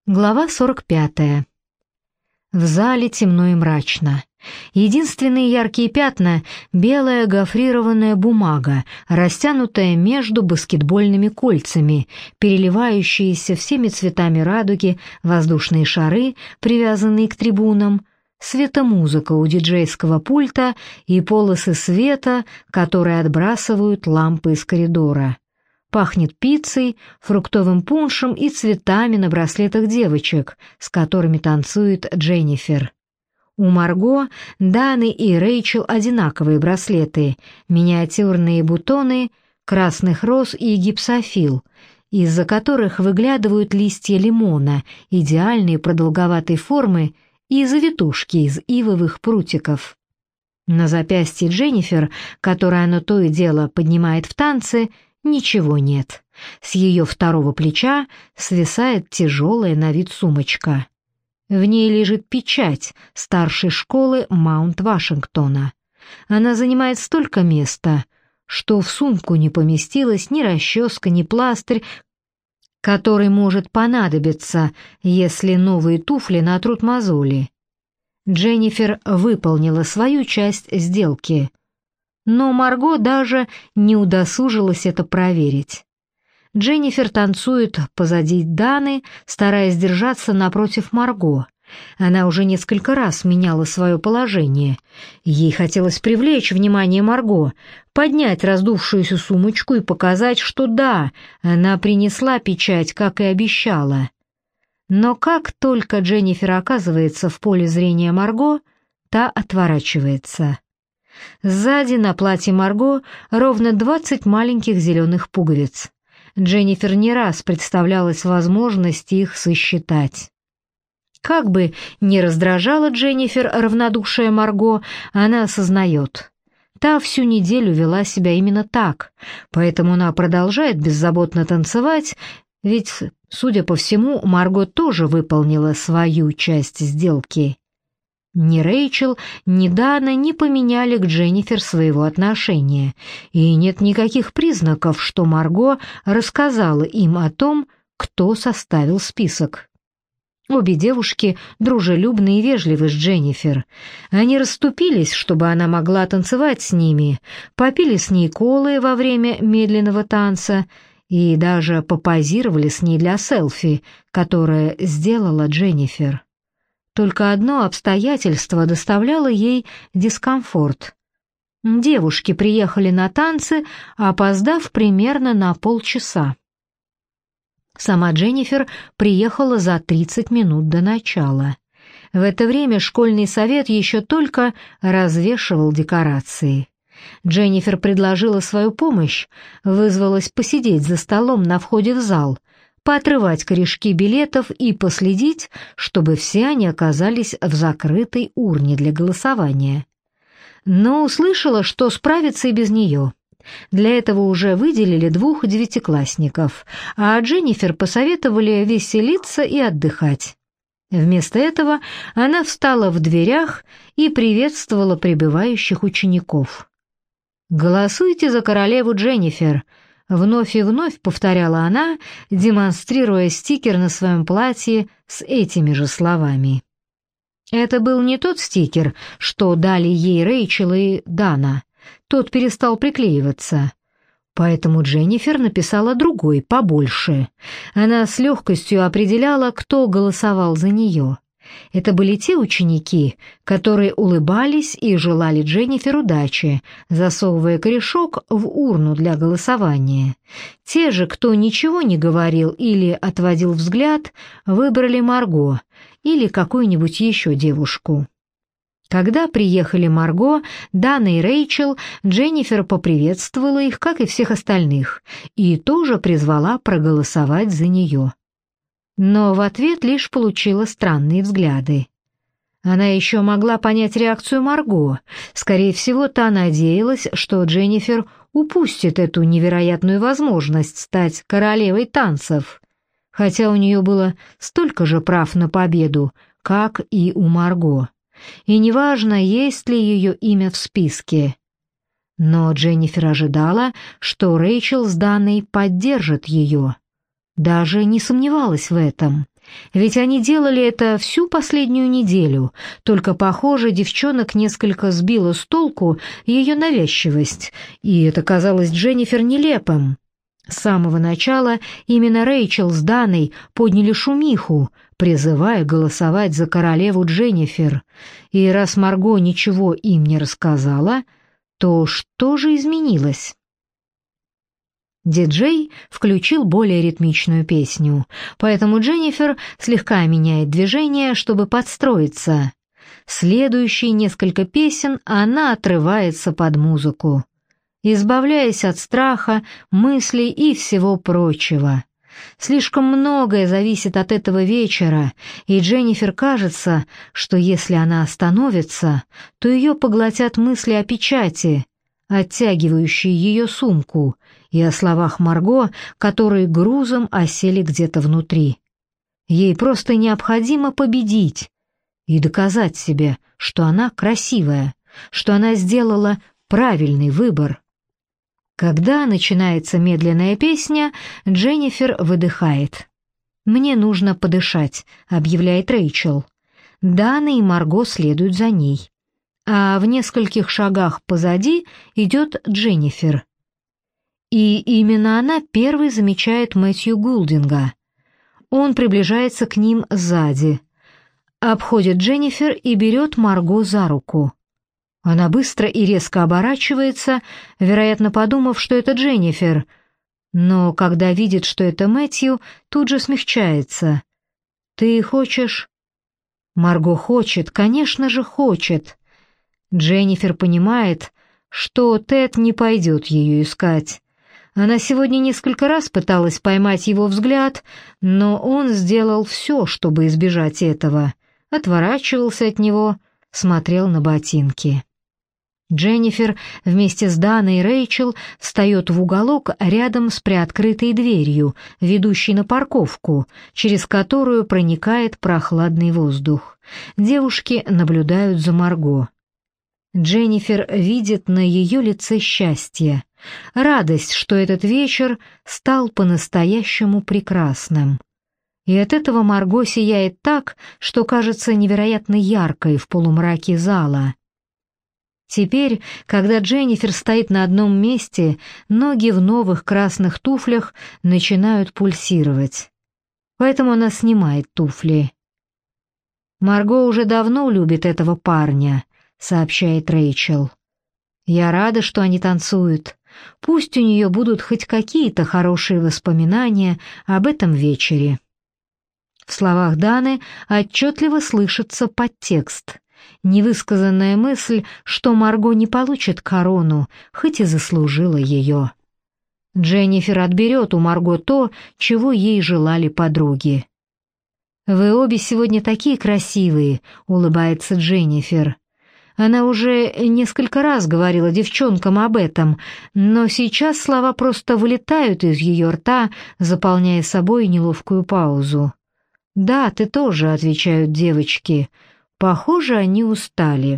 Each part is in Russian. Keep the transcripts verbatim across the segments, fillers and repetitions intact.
Глава сорок пятая. В зале темно и мрачно. Единственные яркие пятна — белая гофрированная бумага, растянутая между баскетбольными кольцами, переливающиеся всеми цветами радуги, воздушные шары, привязанные к трибунам, светомузыка у диджейского пульта и полосы света, которые отбрасывают лампы из коридора. Пахнет пиццей, фруктовым пуншем и цветами на браслетах девочек, с которыми танцует Дженнифер. У Марго, Даны и Рэйчел одинаковые браслеты, миниатюрные бутоны красных роз и гипсофил, из-за которых выглядывают листья лимона, идеальной продолговатой формы, и завитушки из ивовых прутиков. На запястье Дженнифер, которое она то и дело поднимает в танце, ничего нет. С ее второго плеча свисает тяжелая на вид сумочка. В ней лежит печать старшей школы Маунт-Вашингтона. Она занимает столько места, что в сумку не поместилась ни расческа, ни пластырь, который может понадобиться, если новые туфли натрут мозоли. Дженнифер выполнила свою часть сделки, но Марго даже не удосужилась это проверить. Дженнифер танцует позади Даны, стараясь держаться напротив Марго. Она уже несколько раз меняла свое положение. Ей хотелось привлечь внимание Марго, поднять раздувшуюся сумочку и показать, что да, она принесла печать, как и обещала. Но как только Дженнифер оказывается в поле зрения Марго, та отворачивается. Сзади на платье Марго ровно двадцать маленьких зеленых пуговиц. Дженнифер не раз представлялась возможность их сосчитать. Как бы ни раздражала Дженнифер равнодушие Марго, она осознает. Та всю неделю вела себя именно так, поэтому она продолжает беззаботно танцевать, ведь, судя по всему, Марго тоже выполнила свою часть сделки. Ни Рэйчел, ни Дана не поменяли к Дженнифер своего отношения, и нет никаких признаков, что Марго рассказала им о том, кто составил список. Обе девушки дружелюбны и вежливы с Дженнифер. Они расступились, чтобы она могла танцевать с ними, попили с ней колы во время медленного танца и даже попозировали с ней для селфи, которое сделала Дженнифер. Только одно обстоятельство доставляло ей дискомфорт. Девушки приехали на танцы, опоздав примерно на полчаса. Сама Дженнифер приехала за тридцать минут до начала. В это время школьный совет еще только развешивал декорации. Дженнифер предложила свою помощь, вызвалась посидеть за столом на входе в зал, поотрывать корешки билетов и последить, чтобы все они оказались в закрытой урне для голосования. Но услышала, что справится и без нее. Для этого уже выделили двух девятиклассников, а Дженнифер посоветовали веселиться и отдыхать. Вместо этого она встала в дверях и приветствовала прибывающих учеников. «Голосуйте за королеву Дженнифер», — вновь и вновь повторяла она, демонстрируя стикер на своем платье с этими же словами. Это был не тот стикер, что дали ей Рэйчел и Дана. Тот перестал приклеиваться. Поэтому Дженнифер написала другой, побольше. Она с легкостью определяла, кто голосовал за нее. Это были те ученики, которые улыбались и желали Дженнифер удачи, засовывая корешок в урну для голосования. Те же, кто ничего не говорил или отводил взгляд, выбрали Марго или какую-нибудь еще девушку. Когда приехали Марго, Дана и Рэйчел, Дженнифер поприветствовала их, как и всех остальных, и тоже призвала проголосовать за нее. Но в ответ лишь получила странные взгляды. Она еще могла понять реакцию Марго. Скорее всего, та надеялась, что Дженнифер упустит эту невероятную возможность стать королевой танцев, хотя у нее было столько же прав на победу, как и у Марго. И неважно, есть ли ее имя в списке. Но Дженнифер ожидала, что Рэйчел с Даной поддержат ее. Даже не сомневалась в этом. Ведь они делали это всю последнюю неделю, только, похоже, девчонок несколько сбила с толку ее навязчивость, и это казалось Дженнифер нелепым. С самого начала именно Рэйчел с Даной подняли шумиху, призывая голосовать за королеву Дженнифер, и раз Марго ничего им не рассказала, то что же изменилось? Диджей включил более ритмичную песню, поэтому Дженнифер слегка меняет движение, чтобы подстроиться. Следующие несколько песен она отрывается под музыку, избавляясь от страха, мыслей и всего прочего. Слишком многое зависит от этого вечера, и Дженнифер кажется, что если она остановится, то ее поглотят мысли о печати, оттягивающие ее сумку, и о словах Марго, которые грузом осели где-то внутри. Ей просто необходимо победить и доказать себе, что она красивая, что она сделала правильный выбор. Когда начинается медленная песня, Дженнифер выдыхает. «Мне нужно подышать», — объявляет Рэйчел. Дана и Марго следуют за ней. А в нескольких шагах позади идет Дженнифер. И именно она первой замечает Мэтью Гулдинга. Он приближается к ним сзади, обходит Дженнифер и берет Марго за руку. Она быстро и резко оборачивается, вероятно, подумав, что это Дженнифер, но когда видит, что это Мэтью, тут же смягчается. «Ты хочешь?» Марго хочет, конечно же, хочет. Дженнифер понимает, что Тед не пойдет ее искать. Она сегодня несколько раз пыталась поймать его взгляд, но он сделал все, чтобы избежать этого. Отворачивался от него, смотрел на ботинки. Дженнифер вместе с Даной и Рэйчел встает в уголок рядом с приоткрытой дверью, ведущей на парковку, через которую проникает прохладный воздух. Девушки наблюдают за Марго. Дженнифер видит на ее лице счастье, радость, что этот вечер стал по-настоящему прекрасным. И от этого Марго сияет так, что кажется невероятно яркой в полумраке зала. Теперь, когда Дженнифер стоит на одном месте, ноги в новых красных туфлях начинают пульсировать. Поэтому она снимает туфли. «Марго уже давно любит этого парня», — сообщает Рэйчел. «Я рада, что они танцуют. Пусть у нее будут хоть какие-то хорошие воспоминания об этом вечере». В словах Даны отчетливо слышится подтекст. Невысказанная мысль, что Марго не получит корону, хоть и заслужила ее. Дженнифер отберет у Марго то, чего ей желали подруги. «Вы обе сегодня такие красивые», — улыбается Дженнифер. Она уже несколько раз говорила девчонкам об этом, но сейчас слова просто вылетают из ее рта, заполняя собой неловкую паузу. «Да, ты тоже», — отвечают девочки. Похоже, они устали.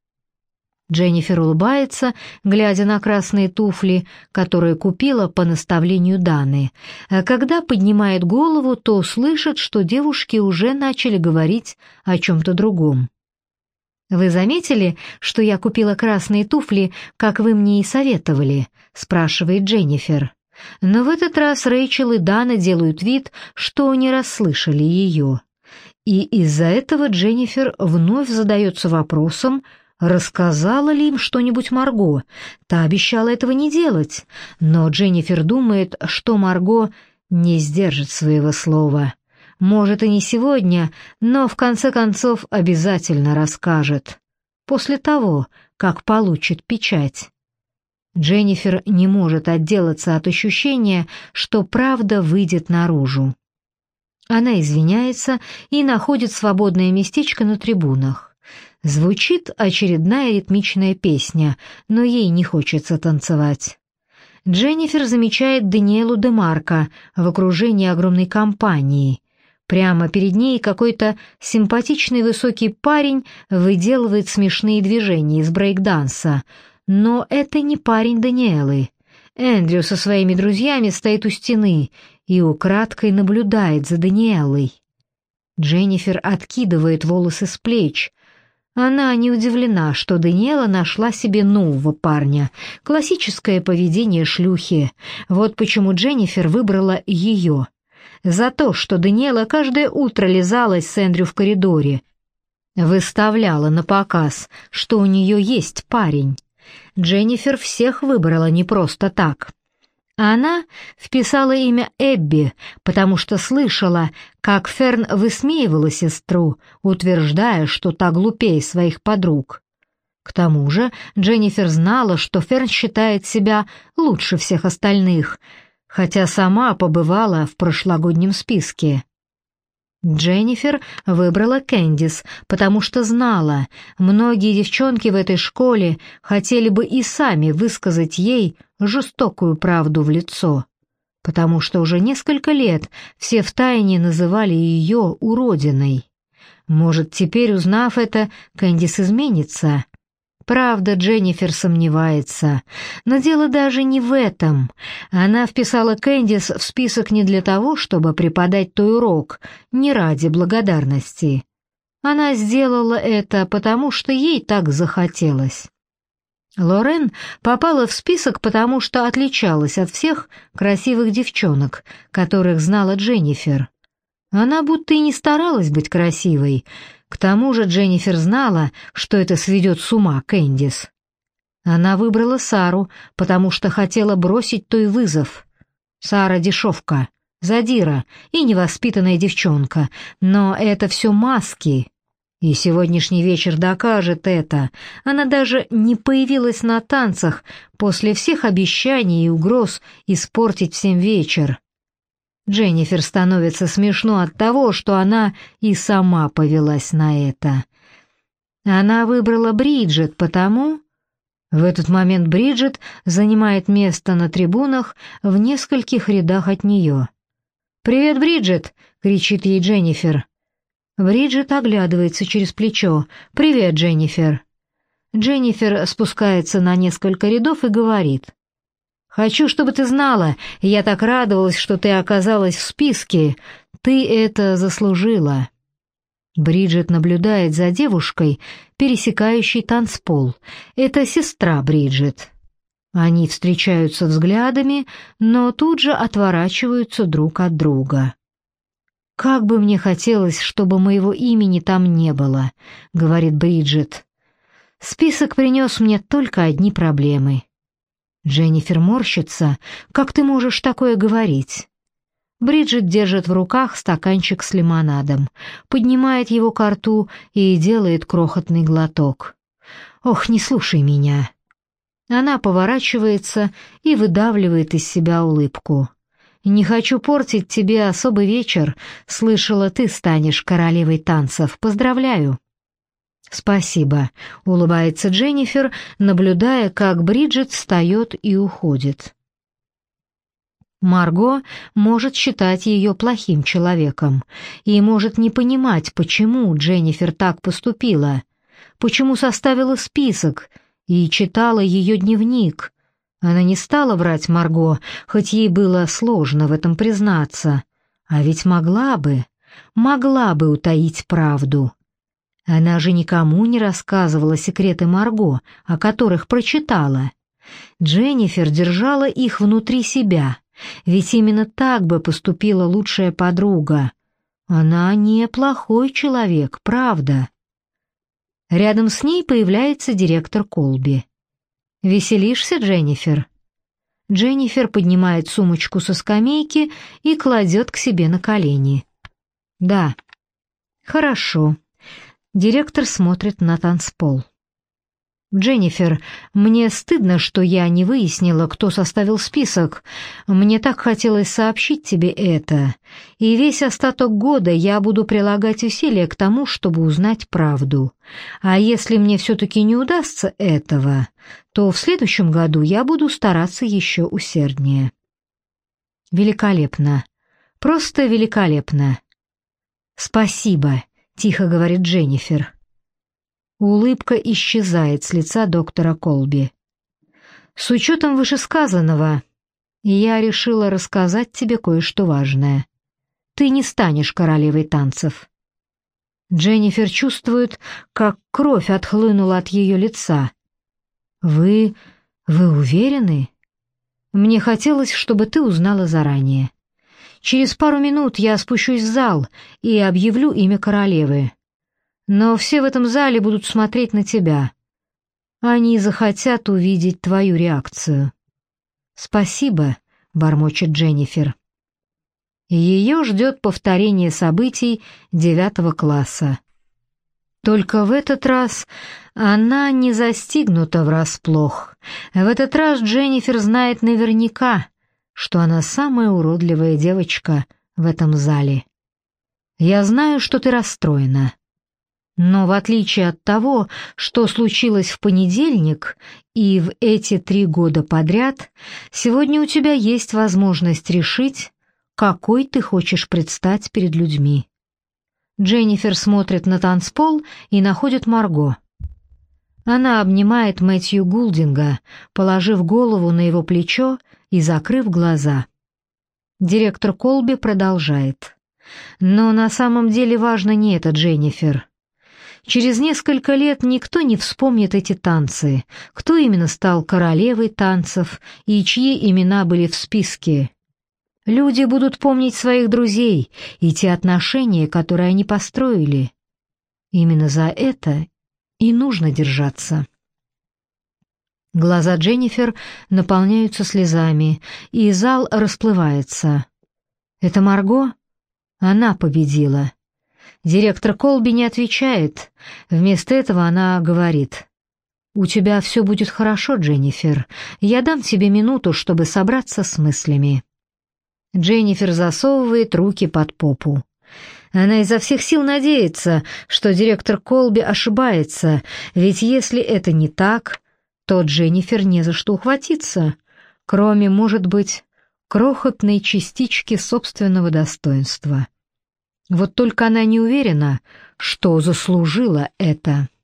Дженнифер улыбается, глядя на красные туфли, которые купила по наставлению Даны. А когда поднимает голову, то слышит, что девушки уже начали говорить о чем-то другом. «Вы заметили, что я купила красные туфли, как вы мне и советовали?» — спрашивает Дженнифер. Но в этот раз Рэйчел и Дана делают вид, что не расслышали ее. И из-за этого Дженнифер вновь задается вопросом, рассказала ли им что-нибудь Марго. Та обещала этого не делать, но Дженнифер думает, что Марго не сдержит своего слова. Может, и не сегодня, но в конце концов обязательно расскажет. После того, как получит печать. Дженнифер не может отделаться от ощущения, что правда выйдет наружу. Она извиняется и находит свободное местечко на трибунах. Звучит очередная ритмичная песня, но ей не хочется танцевать. Дженнифер замечает Даниэлу де Марко в окружении огромной компании. Прямо перед ней какой-то симпатичный высокий парень выделывает смешные движения из брейк-данса, но это не парень Даниэлы. Эндрю со своими друзьями стоит у стены и украдкой наблюдает за Даниэлой. Дженнифер откидывает волосы с плеч. Она не удивлена, что Даниэла нашла себе нового парня. Классическое поведение шлюхи. Вот почему Дженнифер выбрала ее. За то, что Даниэла каждое утро лизалась с Эндрю в коридоре. Выставляла на показ, что у нее есть парень. Дженнифер всех выбрала не просто так. Она вписала имя Эбби, потому что слышала, как Ферн высмеивала сестру, утверждая, что та глупее своих подруг. К тому же Дженнифер знала, что Ферн считает себя лучше всех остальных, хотя сама побывала в прошлогоднем списке. Дженнифер выбрала Кэндис, потому что знала, многие девчонки в этой школе хотели бы и сами высказать ей жестокую правду в лицо, потому что уже несколько лет все втайне называли ее уродиной. Может, теперь, узнав это, Кэндис изменится? Правда, Дженнифер сомневается, но дело даже не в этом. Она вписала Кэндис в список не для того, чтобы преподать той урок, не ради благодарности. Она сделала это, потому что ей так захотелось. Лорен попала в список, потому что отличалась от всех красивых девчонок, которых знала Дженнифер. Она будто и не старалась быть красивой. К тому же Дженнифер знала, что это сведет с ума Кэндис. Она выбрала Сару, потому что хотела бросить той вызов. Сара дешевка, задира и невоспитанная девчонка, но это все маски. И сегодняшний вечер докажет это. Она даже не появилась на танцах после всех обещаний и угроз испортить всем вечер. Дженнифер становится смешно от того, что она и сама повелась на это. Она выбрала Бриджит, потому... В этот момент Бриджит занимает место на трибунах в нескольких рядах от нее. «Привет, Бриджит!» — кричит ей Дженнифер. Бриджит оглядывается через плечо. «Привет, Дженнифер!» Дженнифер спускается на несколько рядов и говорит: «Хочу, чтобы ты знала, я так радовалась, что ты оказалась в списке. Ты это заслужила». Бриджит наблюдает за девушкой, пересекающей танцпол. Это сестра Бриджит. Они встречаются взглядами, но тут же отворачиваются друг от друга. «Как бы мне хотелось, чтобы моего имени там не было», — говорит Бриджит. «Список принес мне только одни проблемы». Дженнифер морщится. «Как ты можешь такое говорить?» Бриджит держит в руках стаканчик с лимонадом, поднимает его ко рту и делает крохотный глоток. «Ох, не слушай меня». Она поворачивается и выдавливает из себя улыбку. «Не хочу портить тебе особый вечер. Слышала, ты станешь королевой танцев. Поздравляю». «Спасибо», — улыбается Дженнифер, наблюдая, как Бриджит встает и уходит. Марго может считать ее плохим человеком и может не понимать, почему Дженнифер так поступила, почему составила список и читала ее дневник. Она не стала врать Марго, хоть ей было сложно в этом признаться, а ведь могла бы, могла бы утаить правду. Она же никому не рассказывала секреты Марго, о которых прочитала. Дженнифер держала их внутри себя, ведь именно так бы поступила лучшая подруга. Она не плохой человек, правда. Рядом с ней появляется директор Колби. «Веселишься, Дженнифер?» Дженнифер поднимает сумочку со скамейки и кладет к себе на колени. «Да». «Хорошо». Директор смотрит на танцпол. «Дженнифер, мне стыдно, что я не выяснила, кто составил список. Мне так хотелось сообщить тебе это. И весь остаток года я буду прилагать усилия к тому, чтобы узнать правду. А если мне все-таки не удастся этого, то в следующем году я буду стараться еще усерднее». «Великолепно. Просто великолепно». «Спасибо», — тихо говорит Дженнифер. Улыбка исчезает с лица доктора Колби. «С учетом вышесказанного, я решила рассказать тебе кое-что важное. Ты не станешь королевой танцев». Дженнифер чувствует, как кровь отхлынула от ее лица. «Вы... вы уверены? Мне хотелось, чтобы ты узнала заранее. Через пару минут я спущусь в зал и объявлю имя королевы. Но все в этом зале будут смотреть на тебя. Они захотят увидеть твою реакцию». «Спасибо», — бормочет Дженнифер. Ее ждет повторение событий девятого класса. Только в этот раз она не застигнута врасплох. В этот раз Дженнифер знает наверняка, что она самая уродливая девочка в этом зале. «Я знаю, что ты расстроена. Но в отличие от того, что случилось в понедельник и в эти три года подряд, сегодня у тебя есть возможность решить, какой ты хочешь предстать перед людьми». Дженнифер смотрит на танцпол и находит Марго. Она обнимает Мэтью Гулдинга, положив голову на его плечо и закрыв глаза. Директор Колби продолжает. «Но на самом деле важно не это, Дженнифер. Через несколько лет никто не вспомнит эти танцы, кто именно стал королевой танцев и чьи имена были в списке. Люди будут помнить своих друзей и те отношения, которые они построили. Именно за это и нужно держаться». Глаза Дженнифер наполняются слезами, и зал расплывается. «Это Марго? Она победила». Директор Колби не отвечает. Вместо этого она говорит: «У тебя все будет хорошо, Дженнифер. Я дам тебе минуту, чтобы собраться с мыслями». Дженнифер засовывает руки под попу. Она изо всех сил надеется, что директор Колби ошибается, ведь если это не так, то Дженнифер не за что ухватиться, кроме, может быть, крохотной частички собственного достоинства. Вот только она не уверена, что заслужила это.